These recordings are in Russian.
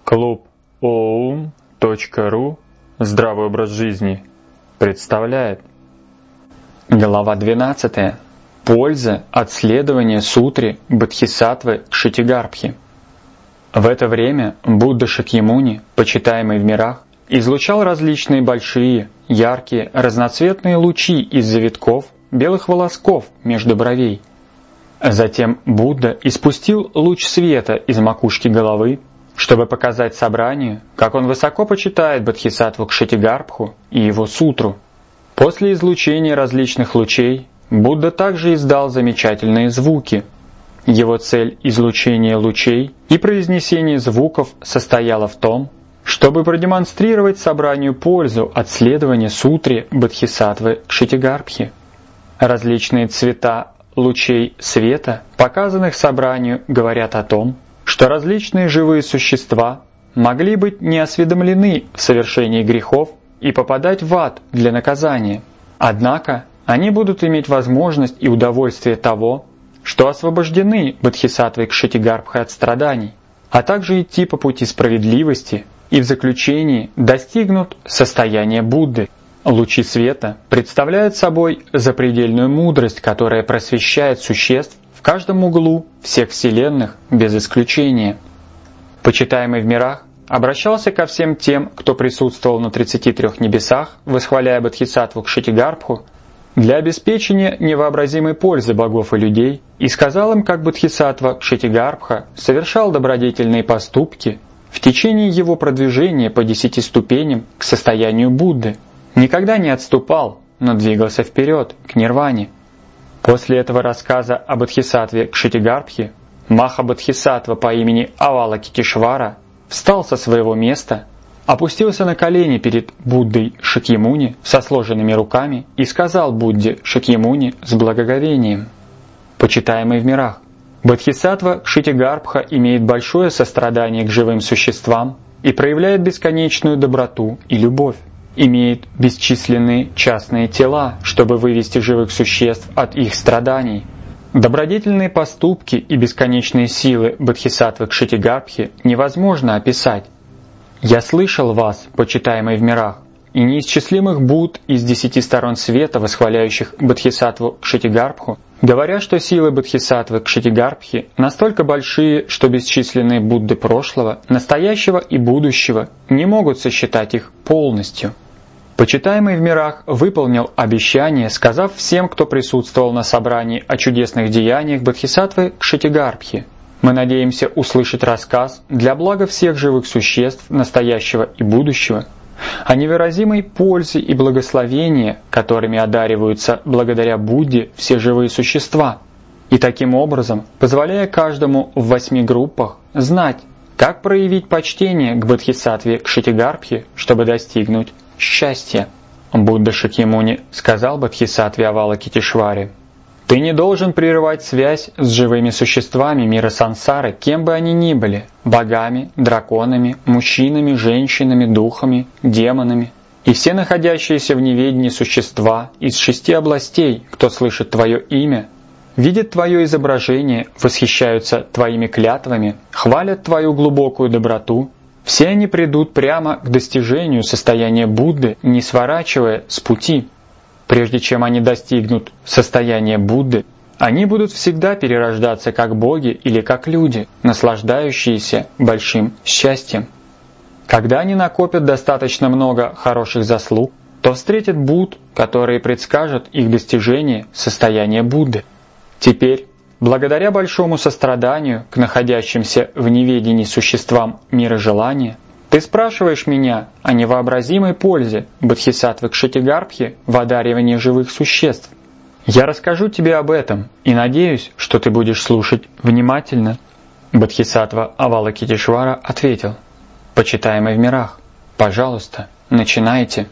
Клуб oum.ru «Здравый образ жизни» представляет. Глава 12. Польза от следования сутре Бодхисаттвы Кшитигарбхи. В это время Будда Шакьямуни, почитаемый в мирах, излучал различные большие, яркие, разноцветные лучи из завитков белых волосков между бровей. Затем Будда испустил луч света из макушки головы, чтобы показать собранию, как он высоко почитает Бодхисаттву Кшитигарбху и его сутру. После излучения различных лучей Будда также издал замечательные звуки. Его цель излучения лучей и произнесения звуков состояла в том, чтобы продемонстрировать собранию пользу от следования сутре Бодхисаттвы Кшитигарбхи. Различные цвета лучей света, показанных собранию, говорят о том, что различные живые существа могли быть неосведомлены в совершении грехов и попадать в ад для наказания. Однако они будут иметь возможность и удовольствие того, что освобождены Бодхисаттвой Кшитигарбхой от страданий, а также идти по пути справедливости и в заключении достигнут состояния Будды. Лучи света представляют собой запредельную мудрость, которая просвещает существ в каждом углу всех вселенных без исключения. Почитаемый в мирах обращался ко всем тем, кто присутствовал на 33 небесах, восхваляя Бодхисаттву Кшитигарбху, для обеспечения невообразимой пользы богов и людей, и сказал им, как Бодхисаттва Кшитигарбха совершал добродетельные поступки в течение его продвижения по 10 ступеням к состоянию Будды, никогда не отступал, но двигался вперед, к нирване. После этого рассказа о Бодхисаттве Кшитигарбхе Маха-Бодхисаттва по имени Авалокитешвара встал со своего места, опустился на колени перед Буддой Шакьямуни со сложенными руками и сказал Будде Шакьямуни с благоговением: «Почитаемый в мирах, Бодхисаттва Кшитигарбха имеет большое сострадание к живым существам и проявляет бесконечную доброту и любовь, имеет бесчисленные частные тела, чтобы вывести живых существ от их страданий. Добродетельные поступки и бесконечные силы Бодхисаттвы Кшитигарбхи невозможно описать. Я слышал вас, почитаемый в мирах, и неисчислимых Будд из 10 сторон света, восхваляющих Бодхисаттву Кшитигарбху, говоря, что силы Бодхисаттвы Кшитигарбхи настолько большие, что бесчисленные Будды прошлого, настоящего и будущего не могут сосчитать их полностью. Почитаемый в мирах выполнил обещание, сказав всем, кто присутствовал на собрании о чудесных деяниях Бодхисаттвы Кшитигарбхи: мы надеемся услышать рассказ для блага всех живых существ настоящего и будущего о невыразимой пользе и благословении, которыми одариваются благодаря Будде все живые существа, и таким образом позволяя каждому в 8 группах знать, как проявить почтение к Бодхисаттве Кшитигарбхи, чтобы достигнуть счастья. Будда Шакьямуни сказал Бодхисаттве Авалокитешваре: «Ты не должен прерывать связь с живыми существами мира сансары, кем бы они ни были – богами, драконами, мужчинами, женщинами, духами, демонами. И все находящиеся в неведении существа из 6 областей, кто слышит твое имя, видят твое изображение, восхищаются твоими клятвами, хвалят твою глубокую доброту, все они придут прямо к достижению состояния Будды, не сворачивая с пути. Прежде чем они достигнут состояния Будды, они будут всегда перерождаться как боги или как люди, наслаждающиеся большим счастьем. Когда они накопят достаточно много хороших заслуг, то встретят Будд, которые предскажут их достижение состояния Будды. Теперь, благодаря большому состраданию к находящимся в неведении существам мира желания, ты спрашиваешь меня о невообразимой пользе Бодхисаттвы Кшитигарбхи в одаривании живых существ. Я расскажу тебе об этом и надеюсь, что ты будешь слушать внимательно». Бодхисаттва Авалокитешвара ответил: «Почитаемый в мирах, пожалуйста, начинайте».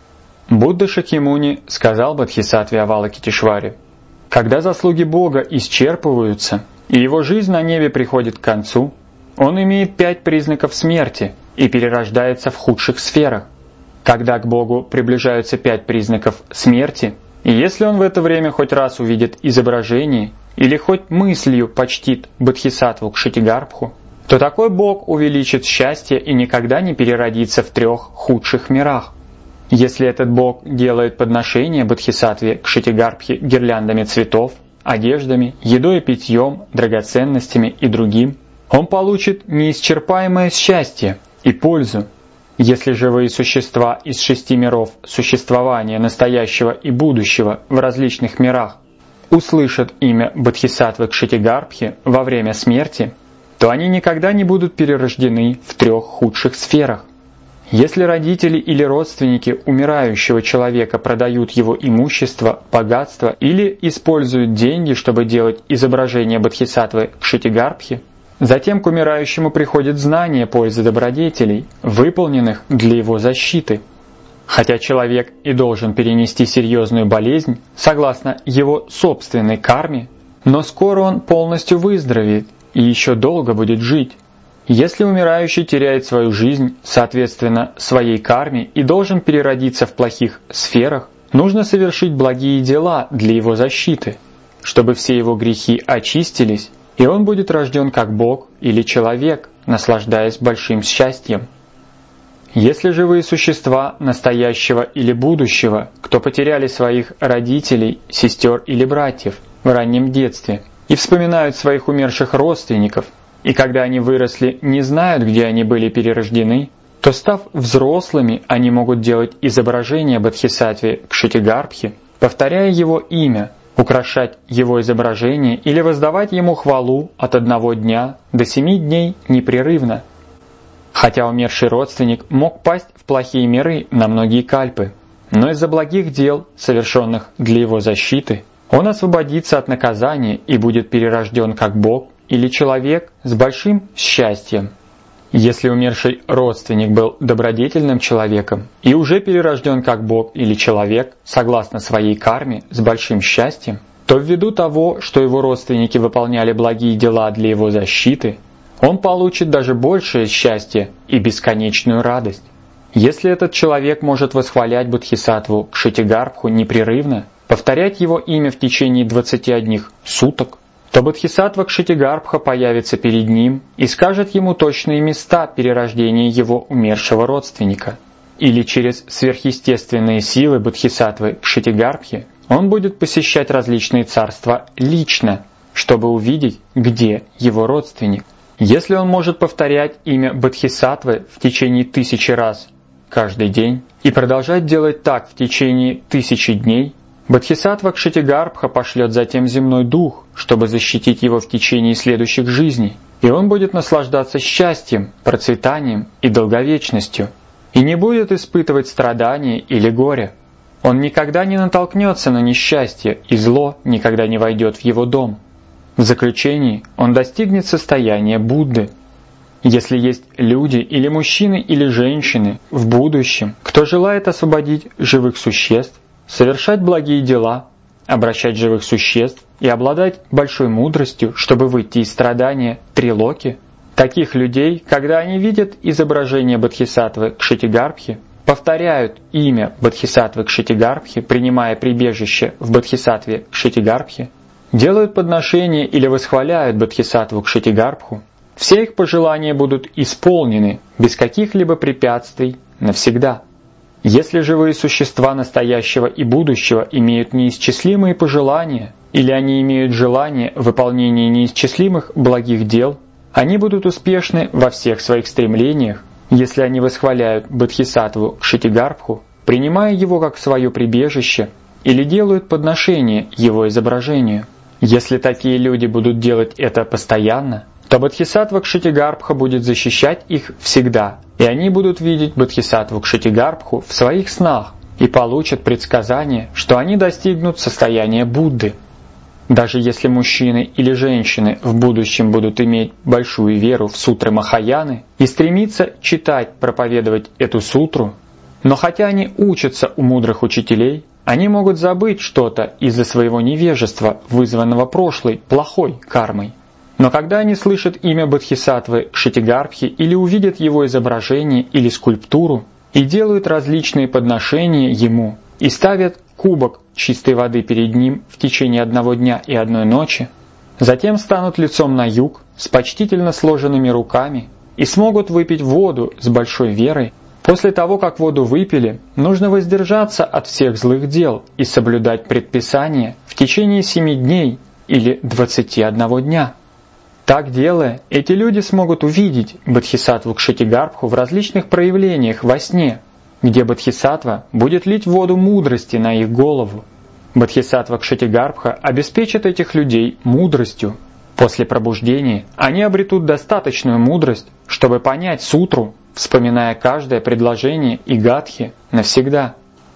Будда Шакьямуни сказал Бодхисаттве Авалокитешваре: «Когда заслуги Бога исчерпываются и его жизнь на небе приходит к концу, он имеет 5 признаков смерти и перерождается в худших сферах. Когда к Богу приближаются 5 признаков смерти, и если он в это время хоть раз увидит изображение или хоть мыслью почтит Бодхисаттву Кшитигарбху, то такой Бог увеличит счастье и никогда не переродится в 3 худших мирах. Если этот Бог делает подношение Бодхисаттве Кшитигарбхе гирляндами цветов, одеждами, едой и питьем, драгоценностями и другим, он получит неисчерпаемое счастье и пользу. Если живые существа из 6 миров существования настоящего и будущего в различных мирах услышат имя Бодхисаттвы Кшитигарбхи во время смерти, то они никогда не будут перерождены в 3 худших сферах. Если родители или родственники умирающего человека продают его имущество, богатство или используют деньги, чтобы делать изображение Бодхисаттвы Кшитигарбхи, затем к умирающему приходит знание пользы добродетелей, выполненных для его защиты. Хотя человек и должен перенести серьезную болезнь, согласно его собственной карме, но скоро он полностью выздоровеет и еще долго будет жить. Если умирающий теряет свою жизнь, соответственно, своей карме и должен переродиться в плохих сферах, нужно совершить благие дела для его защиты, чтобы все его грехи очистились, и он будет рожден как Бог или человек, наслаждаясь большим счастьем. Если живые существа настоящего или будущего, кто потеряли своих родителей, сестер или братьев в раннем детстве и вспоминают своих умерших родственников, и когда они выросли, не знают, где они были перерождены, то, став взрослыми, они могут делать изображение Бодхисаттве Кшитигарбхи, повторяя его имя, украшать его изображение или воздавать ему хвалу от 1 дня до 7 дней непрерывно. Хотя умерший родственник мог пасть в плохие миры на многие кальпы, но из-за благих дел, совершенных для его защиты, он освободится от наказания и будет перерожден как Бог или человек с большим счастьем. Если умерший родственник был добродетельным человеком и уже перерожден как Бог или человек, согласно своей карме, с большим счастьем, то ввиду того, что его родственники выполняли благие дела для его защиты, он получит даже большее счастье и бесконечную радость. Если этот человек может восхвалять Бодхисаттву Кшитигарбху непрерывно, повторять его имя в течение 21 суток, то Бодхисаттва Кшитигарбха появится перед ним и скажет ему точные места перерождения его умершего родственника. Или через сверхъестественные силы Бодхисаттвы Кшитигарбхи он будет посещать различные царства лично, чтобы увидеть, где его родственник. Если он может повторять имя Бодхисаттвы в течение 1000 раз каждый день и продолжать делать так в течение 1000 дней, Бодхисаттва Кшитигарбха пошлет затем земной дух, чтобы защитить его в течение следующих жизней, и он будет наслаждаться счастьем, процветанием и долговечностью, и не будет испытывать страдания или горя. Он никогда не натолкнется на несчастье, и зло никогда не войдет в его дом. В заключении он достигнет состояния Будды. Если есть люди или мужчины или женщины в будущем, кто желает освободить живых существ, совершать благие дела, обращать живых существ и обладать большой мудростью, чтобы выйти из страдания Трилоки, таких людей, когда они видят изображение Бодхисаттвы Кшитигарбхи, повторяют имя Бодхисаттвы Кшитигарбхи, принимая прибежище в Бодхисаттве Кшитигарбхи, делают подношения или восхваляют Бодхисаттву Кшитигарбху, все их пожелания будут исполнены без каких-либо препятствий навсегда. Если живые существа настоящего и будущего имеют неисчислимые пожелания, или они имеют желание выполнения неисчислимых благих дел, они будут успешны во всех своих стремлениях, если они восхваляют Бодхисаттву Кшитигарбху, принимая его как свое прибежище, или делают подношение его изображению. Если такие люди будут делать это постоянно, то Бодхисаттва Кшитигарбха будет защищать их всегда, и они будут видеть Бодхисаттву Кшитигарбху в своих снах и получат предсказание, что они достигнут состояния Будды. Даже если мужчины или женщины в будущем будут иметь большую веру в сутры Махаяны и стремиться читать, проповедовать эту сутру, но хотя они учатся у мудрых учителей, они могут забыть что-то из-за своего невежества, вызванного прошлой, плохой кармой. Но когда они слышат имя Бодхисаттвы Кшитигарбхи или увидят его изображение или скульптуру и делают различные подношения ему и ставят кубок чистой воды перед ним в течение 1 дня и 1 ночи, затем станут лицом на юг, с почтительно сложенными руками и смогут выпить воду с большой верой, после того, как воду выпили, нужно воздержаться от всех злых дел и соблюдать предписания в течение 7 дней или 21 дня. Так делая, эти люди смогут увидеть Бодхисаттву Кшитигарбху в различных проявлениях во сне, где Бодхисаттва будет лить воду мудрости на их голову. Бодхисаттва Кшитигарбха обеспечит этих людей мудростью. После пробуждения они обретут достаточную мудрость, чтобы понять сутру, вспоминая каждое предложение и гатхи навсегда.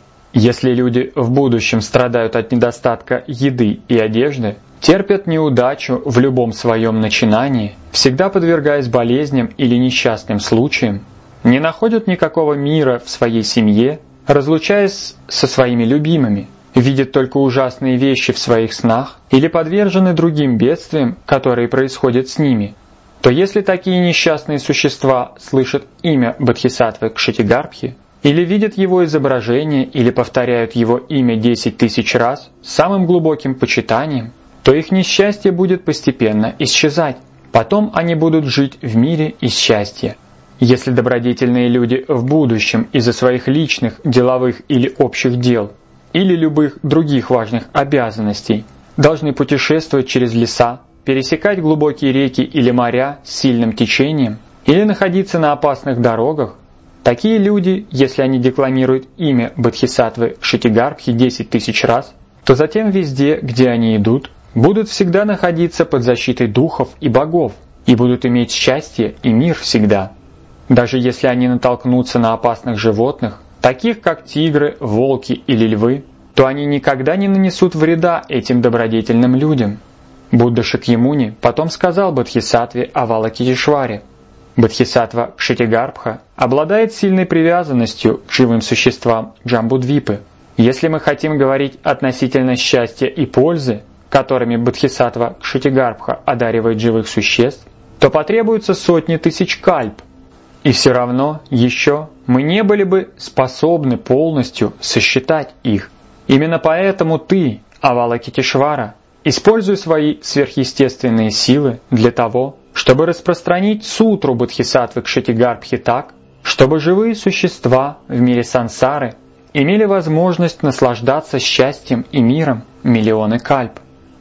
Если люди в будущем страдают от недостатка еды и одежды, терпят неудачу в любом своем начинании, всегда подвергаясь болезням или несчастным случаям, не находят никакого мира в своей семье, разлучаясь со своими любимыми, видят только ужасные вещи в своих снах или подвержены другим бедствиям, которые происходят с ними, то если такие несчастные существа слышат имя Бодхисаттвы Кшитигарбхи, или видят его изображение, или повторяют его имя 10 000 раз с самым глубоким почитанием, то их несчастье будет постепенно исчезать. Потом они будут жить в мире и счастье. Если добродетельные люди в будущем из-за своих личных, деловых или общих дел, или любых других важных обязанностей, должны путешествовать через леса, пересекать глубокие реки или моря с сильным течением, или находиться на опасных дорогах, такие люди, если они декламируют имя Бодхисаттвы Кшитигарбхи 10 000 раз, то затем везде, где они идут, будут всегда находиться под защитой духов и богов и будут иметь счастье и мир всегда. Даже если они натолкнутся на опасных животных, таких как тигры, волки или львы, то они никогда не нанесут вреда этим добродетельным людям. Будда Шакьямуни потом сказал Бодхисаттве Авалокитешваре: Бодхисаттва Кшитигарбха обладает сильной привязанностью к живым существам Джамбудвипы. Если мы хотим говорить относительно счастья и пользы, которыми Бодхисаттва Кшитигарбха одаривает живых существ, то потребуется сотни тысяч кальп. И все равно еще мы не были бы способны полностью сосчитать их. Именно поэтому ты, Авалокитешвара, используй свои сверхъестественные силы для того, чтобы распространить сутру Бодхисаттвы Кшитигарбхи так, чтобы живые существа в мире сансары имели возможность наслаждаться счастьем и миром миллионы кальп.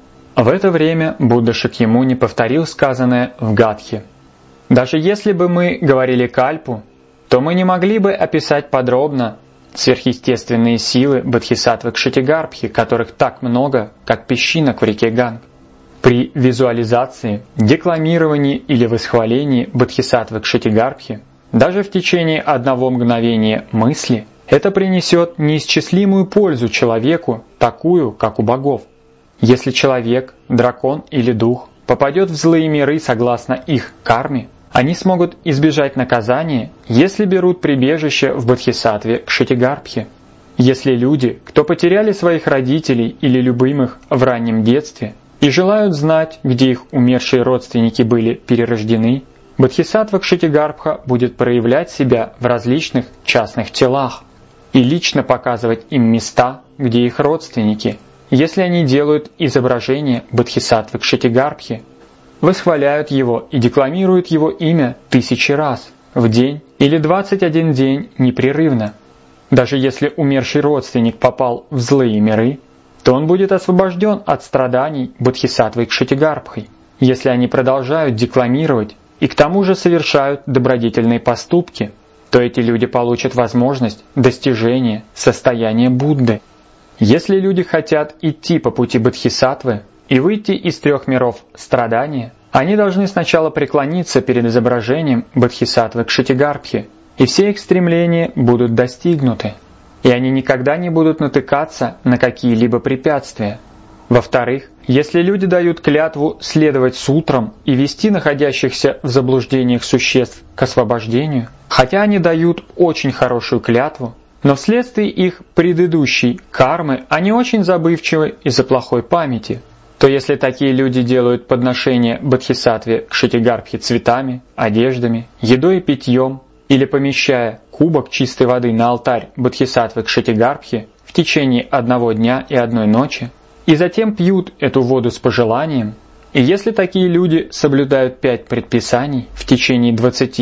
В это время Будда Шакьямуни повторил сказанное в Гатхе. Даже если бы мы говорили кальпу, то мы не могли бы описать подробно сверхъестественные силы Бодхисаттвы Кшитигарбхи, которых так много, как песчинок в реке Ганг. При визуализации, декламировании или восхвалении Бодхисаттвы Кшитигарбхи, даже в течение одного мгновения мысли, это принесет неисчислимую пользу человеку, такую, как у богов. Если человек, дракон или дух попадет в злые миры согласно их карме, они смогут избежать наказания, если берут прибежище в Бодхисаттве Кшитигарбхи. Если люди, кто потеряли своих родителей или любимых в раннем детстве и желают знать, где их умершие родственники были перерождены, Бодхисаттва Кшитигарбха будет проявлять себя в различных частных телах и лично показывать им места, где их родственники, если они делают изображение Бодхисаттвы Кшитигарбхи, восхваляют его и декламируют его имя 1000 раз в день или 21 день непрерывно. Даже если умерший родственник попал в злые миры, то он будет освобожден от страданий Бодхисаттвой Кшитигарбхой, если они продолжают декламировать и к тому же совершают добродетельные поступки, то эти люди получат возможность достижения состояния Будды. Если люди хотят идти по пути Бодхисаттвы и выйти из 3 миров страдания, они должны сначала преклониться перед изображением Бодхисаттвы Кшитигарбхи, и все их стремления будут достигнуты, и они никогда не будут натыкаться на какие-либо препятствия. Во-вторых, если люди дают клятву следовать сутрам и вести находящихся в заблуждениях существ к освобождению, хотя они дают очень хорошую клятву, но вследствие их предыдущей кармы они очень забывчивы из-за плохой памяти, то если такие люди делают подношение Бодхисаттве Кшитигарбхи цветами, одеждами, едой и питьем, или помещая кубок чистой воды на алтарь Бодхисаттвы Кшитигарбхи в в течение одного дня и одной ночи, и затем пьют эту воду с пожеланием, И если такие люди соблюдают 5 предписаний в течение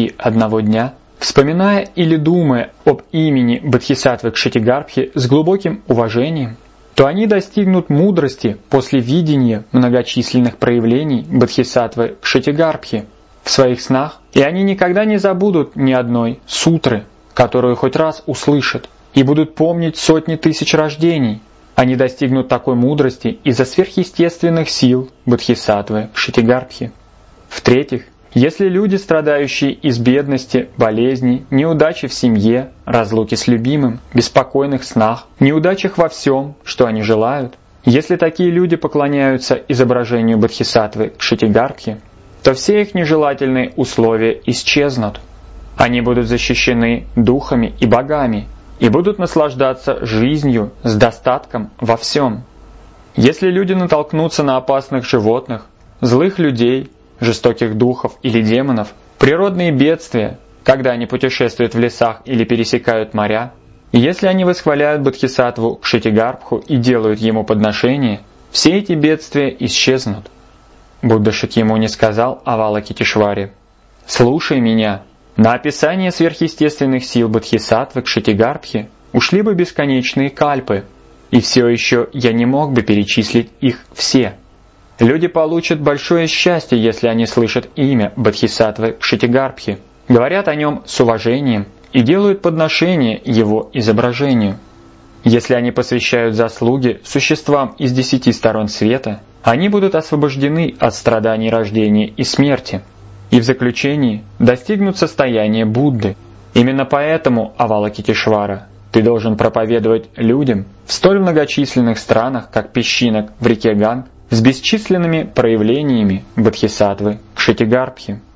21 дня, вспоминая или думая об имени Бодхисаттвы Кшитигарбхи с глубоким уважением, то они достигнут мудрости после видения многочисленных проявлений Бодхисаттвы Кшитигарбхи в своих снах, и они никогда не забудут ни одной сутры, которую хоть раз услышат, и будут помнить сотни тысяч рождений. Они достигнут такой мудрости из-за сверхъестественных сил Бодхисаттвы Кшитигарбхи. В-третьих, если люди, страдающие из бедности, болезней, неудачи в семье, разлуки с любимым, беспокойных снах, неудачах во всем, что они желают, если такие люди поклоняются изображению Бодхисаттвы Кшитигарбхи, то все их нежелательные условия исчезнут. Они будут защищены духами и богами и будут наслаждаться жизнью с достатком во всем. Если люди натолкнутся на опасных животных, злых людей, жестоких духов или демонов, природные бедствия, когда они путешествуют в лесах или пересекают моря, и если они восхваляют Бодхисаттву Кшитигарбху и делают ему подношения, все эти бедствия исчезнут. Будда Шакьямуни сказал Авалокитешваре: «Слушай меня, на описание сверхъестественных сил Бодхисаттвы Кшитигарбхи ушли бы бесконечные кальпы, и все еще я не мог бы перечислить их все. Люди получат большое счастье, если они слышат имя Бодхисаттвы Кшитигарбхи, говорят о нем с уважением и делают подношение его изображению. Если они посвящают заслуги существам из 10 сторон света, они будут освобождены от страданий рождения и смерти, и в заключении достигнут состояния Будды. Именно поэтому, Авалокитешвара, ты должен проповедовать людям в столь многочисленных странах, как песчинок в реке Ганг, с бесчисленными проявлениями Бодхисаттвы Кшитигарбхи».